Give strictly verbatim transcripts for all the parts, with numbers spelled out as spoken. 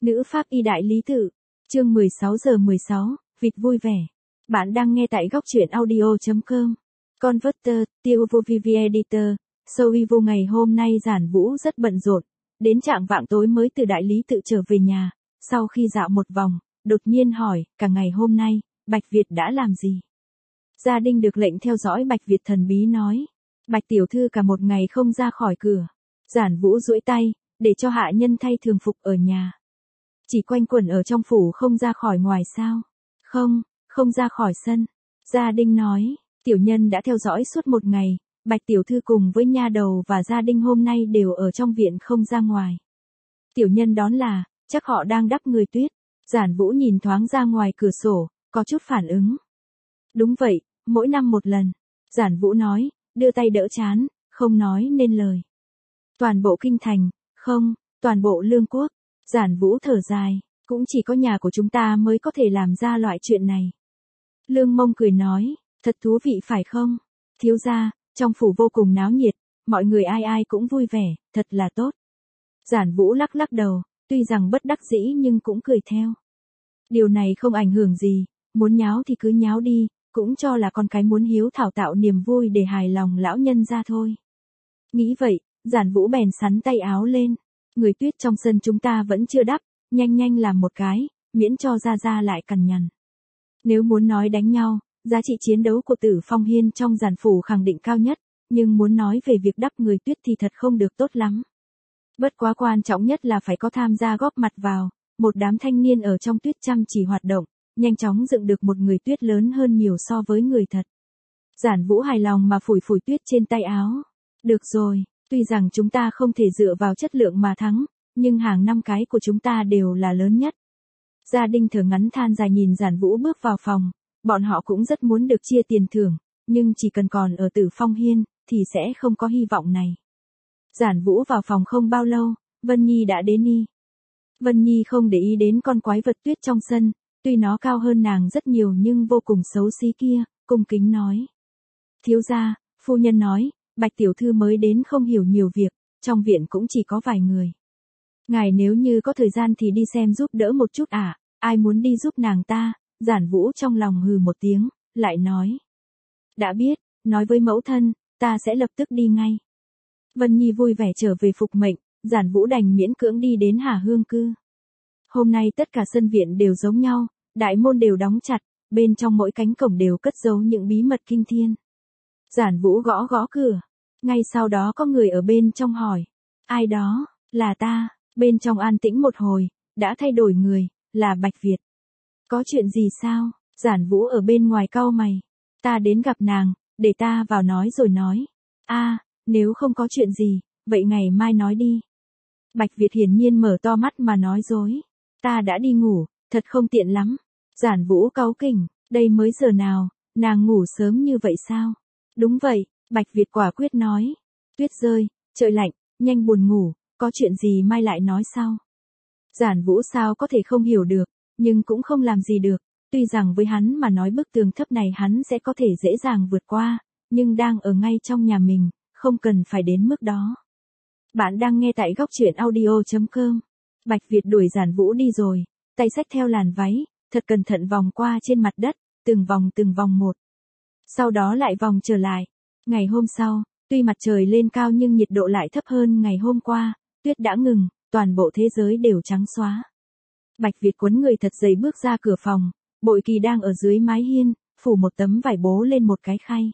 Nữ pháp y đại lý tự, chương mười sáu giờ mười sáu, vịt vui vẻ. Bạn đang nghe tại góc truyện audio chấm com. Converter, tiêu vô vi vi editor, Soi vô ngày hôm nay Giản Vũ rất bận rộn, đến trạng vạng tối mới từ đại lý tự trở về nhà, sau khi dạo một vòng, đột nhiên hỏi, cả ngày hôm nay, Bạch Việt đã làm gì? Gia Đinh được lệnh theo dõi Bạch Việt thần bí nói, Bạch tiểu thư cả một ngày không ra khỏi cửa. Giản Vũ duỗi tay, để cho hạ nhân thay thường phục ở nhà. Chỉ quanh quẩn ở trong phủ không ra khỏi ngoài sao? Không, không ra khỏi sân. Gia Đinh nói, tiểu nhân đã theo dõi suốt một ngày, Bạch tiểu thư cùng với nha đầu và Gia Đinh hôm nay đều ở trong viện không ra ngoài. Tiểu nhân đón là, chắc họ đang đắp người tuyết. Giản Vũ nhìn thoáng ra ngoài cửa sổ, có chút phản ứng. Đúng vậy, mỗi năm một lần. Giản Vũ nói, đưa tay đỡ chán, không nói nên lời. Toàn bộ kinh thành, không, toàn bộ lương quốc. Giản Vũ thở dài, cũng chỉ có nhà của chúng ta mới có thể làm ra loại chuyện này. Lương Mông cười nói, thật thú vị phải không? Thiếu gia, trong phủ vô cùng náo nhiệt, mọi người ai ai cũng vui vẻ, thật là tốt. Giản Vũ lắc lắc đầu, tuy rằng bất đắc dĩ nhưng cũng cười theo. Điều này không ảnh hưởng gì, muốn nháo thì cứ nháo đi, cũng cho là con cái muốn hiếu thảo tạo niềm vui để hài lòng lão nhân ra thôi. Nghĩ vậy, Giản Vũ bèn sắn tay áo lên. Người tuyết trong sân chúng ta vẫn chưa đắp, nhanh nhanh làm một cái, miễn cho ra ra lại cằn nhằn. Nếu muốn nói đánh nhau, giá trị chiến đấu của Tử Phong Hiên trong giản phủ khẳng định cao nhất, nhưng muốn nói về việc đắp người tuyết thì thật không được tốt lắm. Bất quá quan trọng nhất là phải có tham gia góp mặt vào, một đám thanh niên ở trong tuyết chăm chỉ hoạt động, nhanh chóng dựng được một người tuyết lớn hơn nhiều so với người thật. Giản Vũ hài lòng mà phủi phủi tuyết trên tay áo. Được rồi. Tuy rằng chúng ta không thể dựa vào chất lượng mà thắng, nhưng hàng năm cái của chúng ta đều là lớn nhất. Gia Đinh thở ngắn than dài nhìn Giản Vũ bước vào phòng, bọn họ cũng rất muốn được chia tiền thưởng, nhưng chỉ cần còn ở Tử Phong Hiên, thì sẽ không có hy vọng này. Giản Vũ vào phòng không bao lâu, Vân Nhi đã đến y. Vân Nhi không để ý đến con quái vật tuyết trong sân, tuy nó cao hơn nàng rất nhiều nhưng vô cùng xấu xí kia, cung kính nói. Thiếu gia, phu nhân nói, Bạch tiểu thư mới đến không hiểu nhiều việc, trong viện cũng chỉ có vài người. Ngài nếu như có thời gian thì đi xem giúp đỡ một chút à, ai muốn đi giúp nàng ta? Giản Vũ trong lòng hừ một tiếng, lại nói. Đã biết, nói với mẫu thân, ta sẽ lập tức đi ngay. Vân Nhi vui vẻ trở về phục mệnh, Giản Vũ đành miễn cưỡng đi đến Hà Hương Cư. Hôm nay tất cả sân viện đều giống nhau, đại môn đều đóng chặt, bên trong mỗi cánh cổng đều cất giấu những bí mật kinh thiên. Giản Vũ gõ gõ cửa. Ngay sau đó có người ở bên trong hỏi. Ai đó? Là ta. Bên trong an tĩnh một hồi, đã thay đổi người, là Bạch Việt. Có chuyện gì sao? Giản Vũ ở bên ngoài cau mày. Ta đến gặp nàng, để ta vào nói rồi nói. A, à, nếu không có chuyện gì, vậy ngày mai nói đi. Bạch Việt hiển nhiên mở to mắt mà nói dối. Ta đã đi ngủ, thật không tiện lắm. Giản Vũ cáu kỉnh, đây mới giờ nào, nàng ngủ sớm như vậy sao? Đúng vậy, Bạch Việt quả quyết nói. Tuyết rơi, trời lạnh, nhanh buồn ngủ, có chuyện gì mai lại nói sau. Giản Vũ sao có thể không hiểu được, nhưng cũng không làm gì được, tuy rằng với hắn mà nói bức tường thấp này hắn sẽ có thể dễ dàng vượt qua, nhưng đang ở ngay trong nhà mình, không cần phải đến mức đó. Bạn đang nghe tại góc truyện audio chấm com. Bạch Việt đuổi Giản Vũ đi rồi, tay xách theo làn váy, thật cẩn thận vòng qua trên mặt đất, từng vòng từng vòng một. Sau đó lại vòng trở lại. Ngày hôm sau, tuy mặt trời lên cao nhưng nhiệt độ lại thấp hơn ngày hôm qua, tuyết đã ngừng, toàn bộ thế giới đều trắng xóa. Bạch Việt quấn người thật dày bước ra cửa phòng, Bội Kỳ đang ở dưới mái hiên, phủ một tấm vải bố lên một cái khay.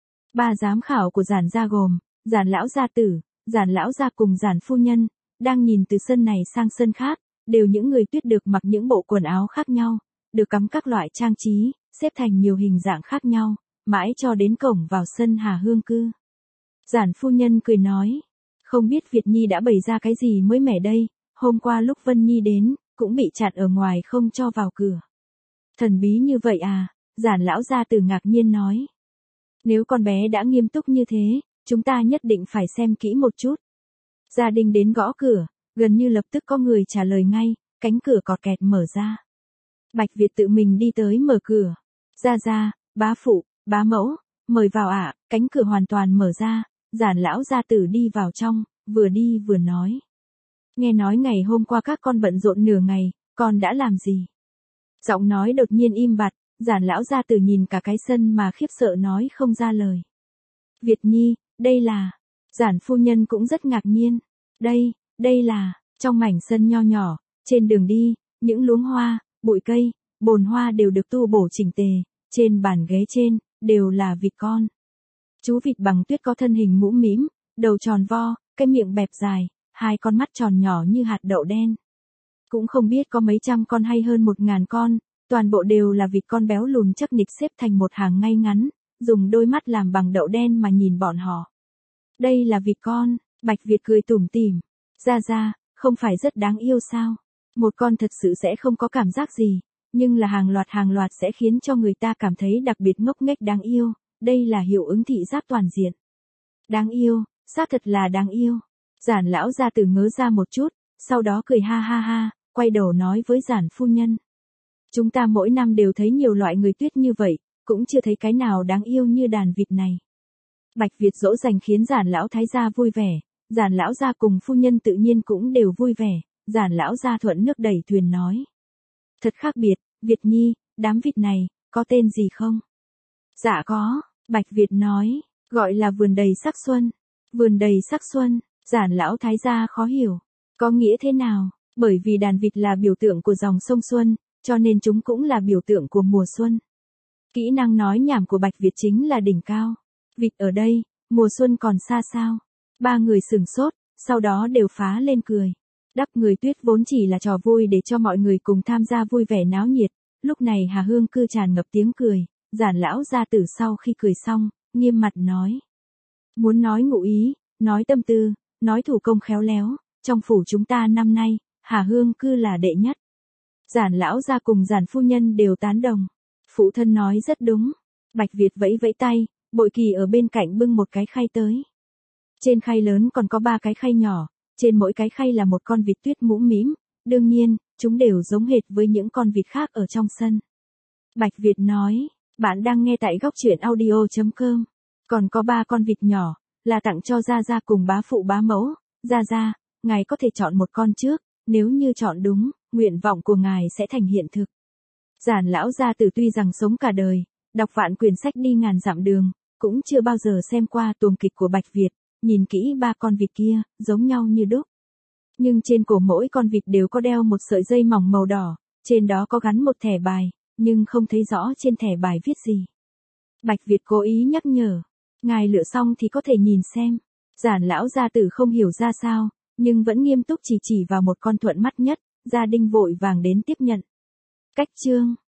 Ba giám khảo của Giản gia gồm, Giản lão gia tử, Giản lão gia cùng Giản phu nhân, đang nhìn từ sân này sang sân khác, đều những người tuyết được mặc những bộ quần áo khác nhau, được cắm các loại trang trí, xếp thành nhiều hình dạng khác nhau. Mãi cho đến cổng vào sân Hà Hương Cư. Giản phu nhân cười nói, không biết Việt Nhi đã bày ra cái gì mới mẻ đây, hôm qua lúc Vân Nhi đến, cũng bị chặn ở ngoài không cho vào cửa. Thần bí như vậy à, Giản lão gia tử ngạc nhiên nói. Nếu con bé đã nghiêm túc như thế, chúng ta nhất định phải xem kỹ một chút. Gia Đinh đến gõ cửa, gần như lập tức có người trả lời ngay, cánh cửa cọt kẹt mở ra. Bạch Việt tự mình đi tới mở cửa. Gia gia, bá phụ, bá mẫu, mời vào ạ, à, cánh cửa hoàn toàn mở ra, Giản lão gia tử đi vào trong, vừa đi vừa nói. nghe nói ngày hôm qua các con bận rộn nửa ngày, con đã làm gì? Giọng nói đột nhiên im bặt, Giản lão gia tử nhìn cả cái sân mà khiếp sợ nói không ra lời. Việt Nhi, đây là... Giản phu nhân cũng rất ngạc nhiên. Đây, đây là... Trong mảnh sân nho nhỏ, trên đường đi, những luống hoa, bụi cây, bồn hoa đều được tu bổ chỉnh tề, trên bàn ghế trên, đều là vịt con. Chú vịt bằng tuyết có thân hình mũm mĩm, đầu tròn vo, cái miệng bẹp dài, hai con mắt tròn nhỏ như hạt đậu đen. Cũng không biết có mấy trăm con hay hơn một ngàn con, toàn bộ đều là vịt con béo lùn chắc nịch xếp thành một hàng ngay ngắn, dùng đôi mắt làm bằng đậu đen mà nhìn bọn họ. Đây là vịt con, Bạch Việt cười tủm tỉm. Ra ra, không phải rất đáng yêu sao? Một con thật sự sẽ không có cảm giác gì, nhưng là hàng loạt hàng loạt sẽ khiến cho người ta cảm thấy đặc biệt ngốc nghếch đáng yêu, đây là hiệu ứng thị giác toàn diện. Đáng yêu, xác thật là đáng yêu. Giản lão gia tử ngớ ra một chút, sau đó cười ha ha ha, quay đầu nói với Giản phu nhân. Chúng ta mỗi năm đều thấy nhiều loại người tuyết như vậy, cũng chưa thấy cái nào đáng yêu như đàn vịt này. Bạch Việt dỗ dành khiến Giản lão thái gia vui vẻ, Giản lão gia cùng phu nhân tự nhiên cũng đều vui vẻ, Giản lão gia thuận nước đẩy thuyền nói. Thật khác biệt, Việt Nhi, đám vịt này, có tên gì không? Dạ có, Bạch Việt nói, gọi là vườn đầy sắc xuân. Vườn đầy sắc xuân, Giản lão thái gia khó hiểu. Có nghĩa thế nào? Bởi vì đàn vịt là biểu tượng của dòng sông Xuân, cho nên chúng cũng là biểu tượng của mùa xuân. Kỹ năng nói nhảm của Bạch Việt chính là đỉnh cao. Vịt ở đây, mùa xuân còn xa sao? Ba người sửng sốt, sau đó đều phá lên cười. Đắp người tuyết vốn chỉ là trò vui để cho mọi người cùng tham gia vui vẻ náo nhiệt. Lúc này Hà Hương Cư tràn ngập tiếng cười, Giản lão gia tử sau khi cười xong, nghiêm mặt nói. Muốn nói ngụ ý, nói tâm tư, nói thủ công khéo léo, trong phủ chúng ta năm nay, Hà Hương Cư là đệ nhất. Giản lão gia cùng Giản phu nhân đều tán đồng. Phụ thân nói rất đúng. Bạch Việt vẫy vẫy tay, Bội Kỳ ở bên cạnh bưng một cái khay tới. Trên khay lớn còn có ba cái khay nhỏ, trên mỗi cái khay là một con vịt tuyết mũm mĩm, đương nhiên, chúng đều giống hệt với những con vịt khác ở trong sân. Bạch Việt nói, bạn đang nghe tại góc truyện audio chấm com. Còn có ba con vịt nhỏ, là tặng cho Gia Gia cùng bá phụ bá mẫu. Gia Gia, ngài có thể chọn một con trước, nếu như chọn đúng, nguyện vọng của ngài sẽ thành hiện thực. Giản lão gia tử tuy rằng sống cả đời, đọc vạn quyển sách đi ngàn dặm đường, cũng chưa bao giờ xem qua tuồng kịch của Bạch Việt, nhìn kỹ ba con vịt kia, giống nhau như đúc. Nhưng trên cổ mỗi con vịt đều có đeo một sợi dây mỏng màu đỏ, trên đó có gắn một thẻ bài, nhưng không thấy rõ trên thẻ bài viết gì. Bạch Việt cố ý nhắc nhở, ngài lựa xong thì có thể nhìn xem. Giản lão gia tử không hiểu ra sao, nhưng vẫn nghiêm túc chỉ chỉ vào một con thuận mắt nhất, Gia Đinh vội vàng đến tiếp nhận. Cách chương